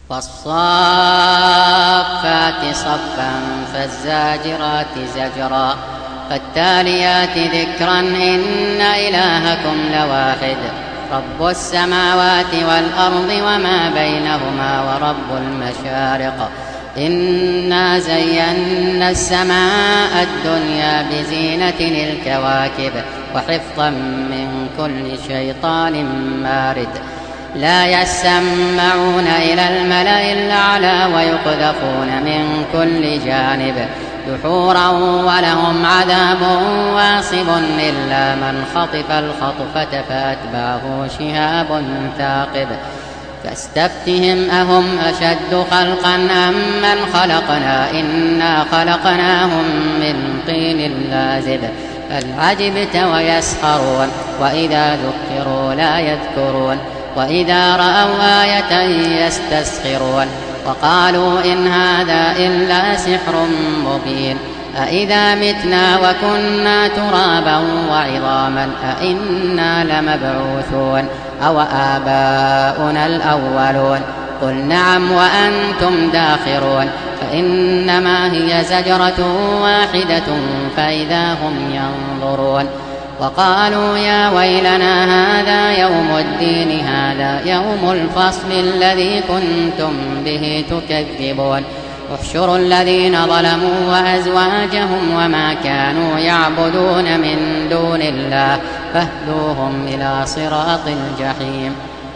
والصافات صفا فالزاجرات زجرا فالتاليات ذكرا إن إلهكم لواحد رب السماوات والأرض وما بينهما ورب المشارق إنا زينا السماء الدنيا بزينة الكواكب وحفظا من كل شيطان مارد لا يسمعون إلى الملأ الأعلى ويقذفون من كل جانب دحورا ولهم عذاب واصب إلا من خطف الخطفة فأتبعه شهاب ثاقب فاستفتهم أهم أشد خلقا أم من خلقنا إنا خلقناهم من طين لازب بل عجبت ويسخرون وإذا ذكروا لا يذكرون وإذا رأوا آية يستسخرون وقالوا إن هذا إلا سحر مبين أإذا متنا وكنا ترابا وعظاما أإنا لمبعوثون أو آباؤنا الأولون قل نعم وأنتم داخرون فإنما هي زجرة واحدة فإذا هم ينظرون وقالوا يا ويلنا هذا يوم الدين هذا يوم الفصل الذي كنتم به تكذبون احشروا الذين ظلموا وأزواجهم وما كانوا يعبدون من دون الله فاهدوهم إلى صراط الجحيم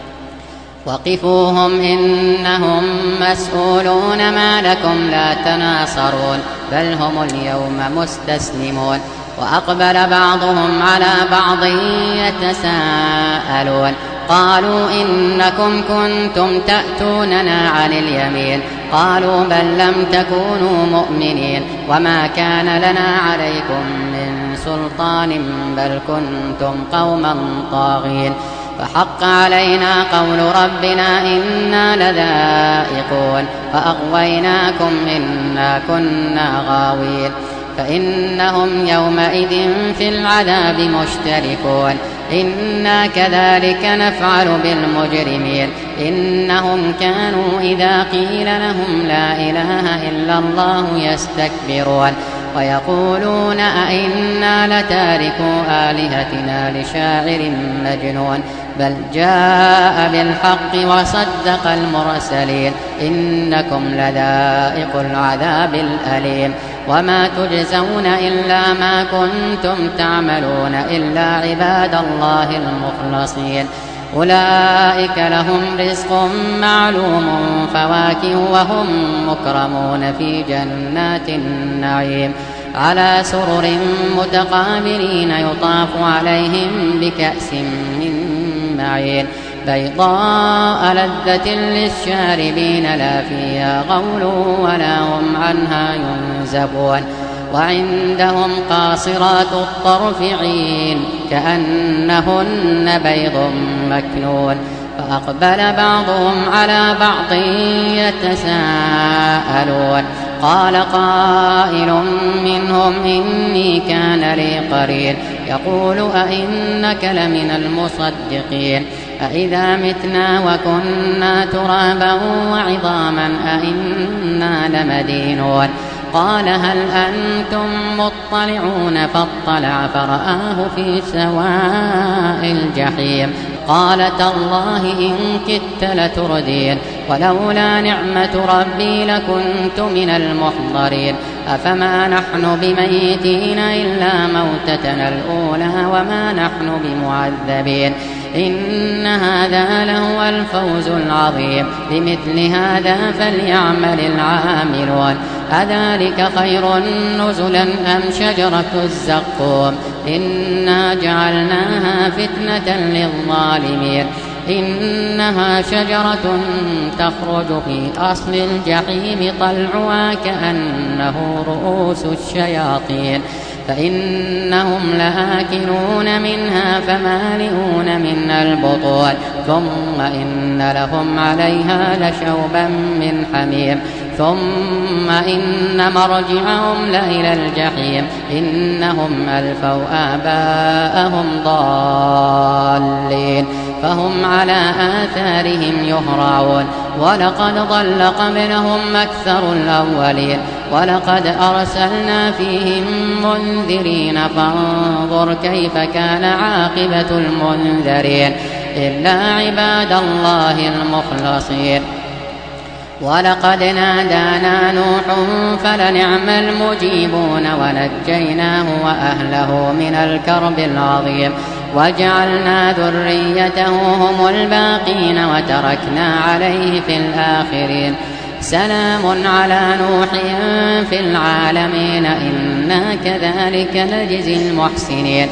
وقفوهم إنهم مسؤولون ما لكم لا تناصرون بل هم اليوم مستسلمون وأقبل بعضهم على بعض يتساءلون قالوا إنكم كنتم تأتوننا عن اليمين قالوا بل لم تكونوا مؤمنين وما كان لنا عليكم من سلطان بل كنتم قوما طاغين فحق علينا قول ربنا إنا لذائقون فأغويناكم إنا كنا غاوين فإنهم يومئذ في العذاب مشتركون إنا كذلك نفعل بالمجرمين إنهم كانوا إذا قيل لهم لا إله إلا الله يستكبرون ويقولون أئنا لتاركو آلهتنا لشاعر مجنون بل جاء بالحق وصدق المرسلين إنكم لذائق العذاب الأليم وما تجزون إلا ما كنتم تعملون إلا عباد الله المخلصين أولئك لهم رزق معلوم فواكه وهم مكرمون في جنات النعيم على سرر متقابلين يطاف عليهم بكأس من معين بيضاء لذة للشاربين لا فيها غول ولا هم عنها ينزفون وعندهم قاصرات الطرف عين كأنهن بيض مكنون فأقبل بعضهم على بعض يتساءلون قال قائل منهم إني كان لي قرين يقول أئنك لمن المصدقين أئذا متنا وكنا ترابا وعظاما أئنا لمدينون قال هل أنتم مطلعون فاطلع فرآه في سواء الجحيم قال تالله إن كدت لتردين ولولا نعمة ربي لكنت من المحضرين أفما نحن بميتين إلا موتتنا الأولى وما نحن بمعذبين إن هذا لهو الفوز العظيم بمثل هذا فليعمل العاملون أذلك خير نزلا أم شجرة الزقوم إنا جعلناها فتنة للظالمين إنها شجرة تخرج في أصل الجحيم طلعها كأنه رؤوس الشياطين فإنهم لآكلون منها فمالئون منها البطون ثم إن لهم عليها لشوبا من حميم ثم إن مرجعهم لإلى الجحيم إنهم ألفوا آباءهم ضالين فهم على آثارهم يهرعون ولقد ضل قبلهم أكثر الأولين ولقد أرسلنا فيهم منذرين فانظر كيف كان عاقبة المنذرين إلا عباد الله المخلصين ولقد نادانا نوح فلنعم المجيبون ونجيناه وأهله من الكرب العظيم وجعلنا ذريته هم الباقين وتركنا عليه في الآخرين سلام على نوح في العالمين إنا كذلك نجزي المحسنين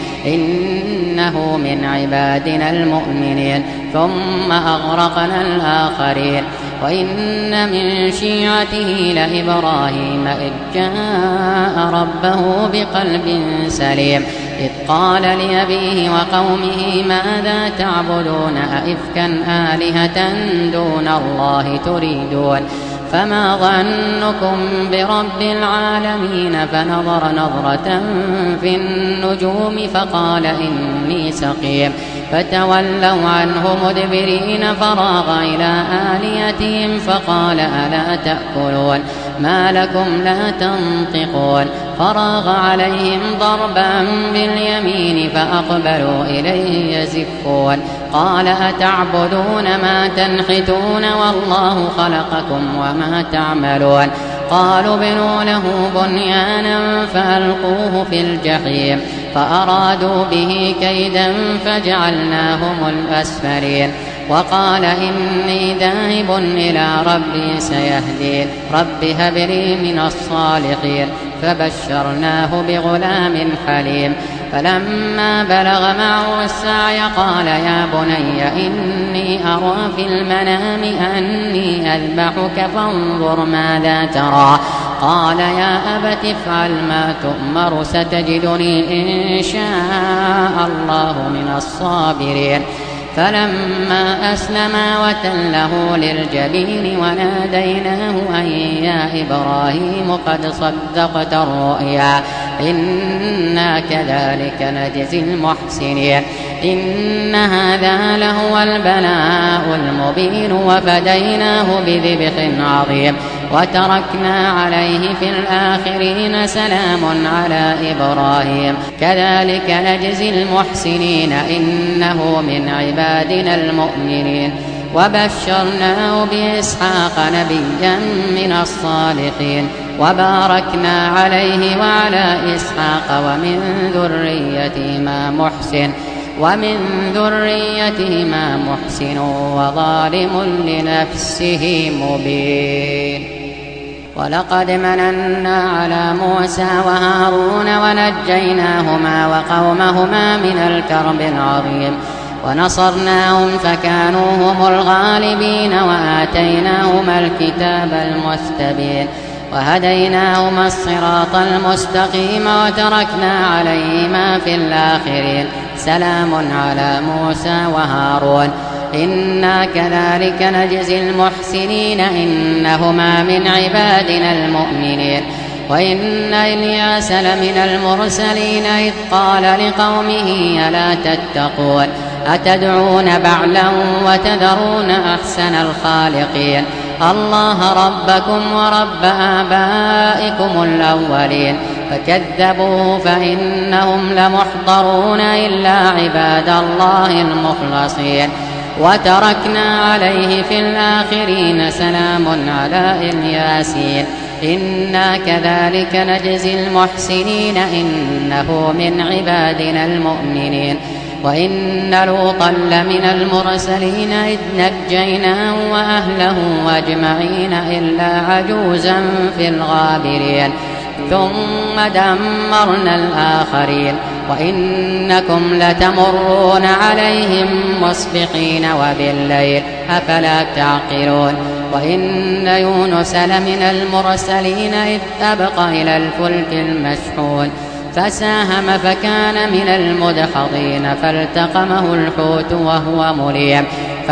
إنه من عبادنا المؤمنين ثم أغرقنا الآخرين وإن من شيعته لإبراهيم إذ جاء ربه بقلب سليم إذ قال لأبيه وقومه ماذا تعبدون أئفكا آلهة دون الله تريدون فما ظنكم برب العالمين فنظر نظرة في النجوم فقال إني سقيم فتولوا عنه مدبرين فراغ إلى آلهتهم فقال ألا تأكلون ما لكم لا تنطقون فراغ عليهم ضربا باليمين فأقبلوا إليه يزفون قال أتعبدون ما تنحتون والله خلقكم وما تعملون قالوا ابنوا له بنيانا فألقوه في الجحيم فأرادوا به كيدا فجعلناهم الأسفلين وقال إني ذاهب إلى ربي سيهدين رب هب لي من الصالحين فبشرناه بغلام حليم فلما بلغ معه السعي قال يا بني إني أرى في المنام أني أذبحك فانظر ماذا ترى قال يا أبت افعل ما تؤمر ستجدني إن شاء الله من الصابرين فلما أسلما وتله للجبين وناديناه أن يا إبراهيم قد صدقت الرؤيا إنا كذلك نجزي المحسنين إن هذا لهو البلاء المبين وفديناه بذبح عظيم وتركنا عليه في الآخرين سلام على إبراهيم كذلك نجزي المحسنين إنه من عبادنا المؤمنين وبشرناه بإسحاق نبيا من الصالحين وباركنا عليه وعلى إسحاق ومن ذريتهما محسن وظالم لنفسه مبين ولقد مننا على موسى وهارون ونجيناهما وقومهما من الكرب العظيم ونصرناهم فكانوا هم الغالبين وآتيناهما الكتاب المستبين وهديناهما الصراط المستقيم وتركنا عليهما في الآخرين سلام على موسى وهارون إنا كذلك نجزي المحسنين إنهما من عبادنا المؤمنين وإن إلياس لمن المرسلين إذ قال لقومه ألا تتقون أتدعون بعلا وتذرون أحسن الخالقين الله ربكم ورب آبائكم الأولين فكذبوه فإنهم لمحضرون إلا عباد الله المخلصين وتركنا عليه في الآخرين سلام على الياسين إنا كذلك نجزي المحسنين إنه من عبادنا المؤمنين وإن لوطا لمن المرسلين إذ نجيناه وأهله أجمعين إلا عجوزا في الغابرين ثم دمرنا الآخرين وإنكم لتمرون عليهم مصبحين وبالليل أفلا تعقلون وإن يونس لمن المرسلين إذ أبق إلى الفلك المشحون فساهم فكان من المدحضين فالتقمه الحوت وهو مليم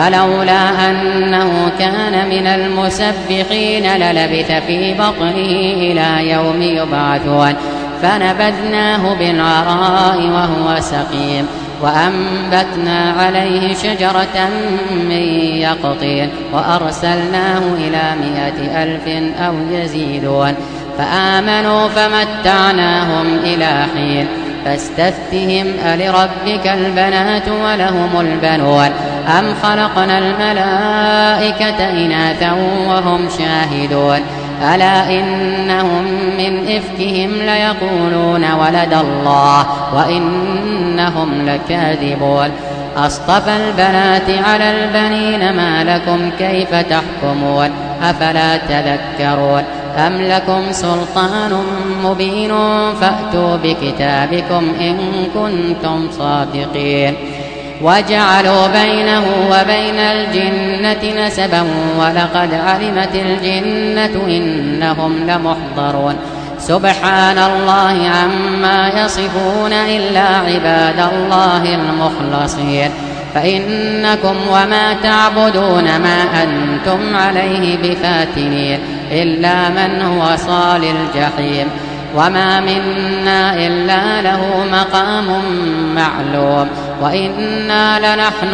فلولا أنه كان من المسبحين للبث في بطنه إلى يوم يبعثون فنبذناه بالعراء وهو سقيم وأنبتنا عليه شجرة من يقطين وأرسلناه إلى 100,000 أو يزيدون فآمنوا فمتعناهم إلى حين فاستفتهم ألربك البنات ولهم البنون أم خلقنا الملائكة إناثا وهم شاهدون ألا إنهم من إفكهم ليقولون ولد الله وإنهم لكاذبون أصطفى البنات على البنين ما لكم كيف تحكمون أفلا تذكرون أم لكم سلطان مبين فأتوا بكتابكم إن كنتم صادقين وجعلوا بينه وبين الجنة نسبا ولقد علمت الجنة إنهم لمحضرون سبحان الله عما يصفون إلا عباد الله المخلصين فإنكم وما تعبدون ما أنتم عليه بفاتنين إلا من هو صال الجحيم وما منا إلا له مقام معلوم وإنا لنحن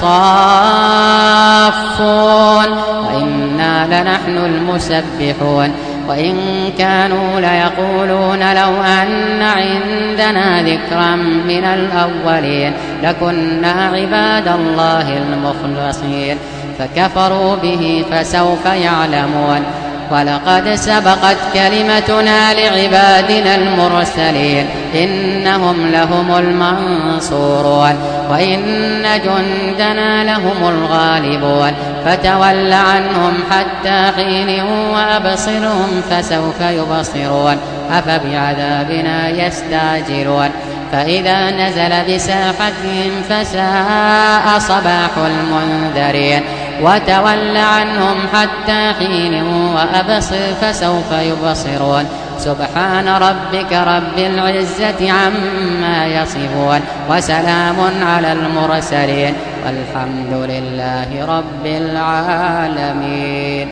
الصافون وإنا لنحن المسبحون وإن كانوا ليقولون لو أن عندنا ذكرا من الأولين لكنا عباد الله المخلصين فكفروا به فسوف يعلمون ولقد سبقت كلمتنا لعبادنا المرسلين إنهم لهم المنصورون وإن جندنا لهم الغالبون فتول عنهم حتى حين وأبصرهم فسوف يبصرون أفبعذابنا يستعجلون فإذا نزل بساحتهم فساء صباح المنذرين وتول عنهم حتى حين وأبصر فسوف يبصرون سبحان ربك رب العزة عما يصفون وسلام على المرسلين والحمد لله رب العالمين.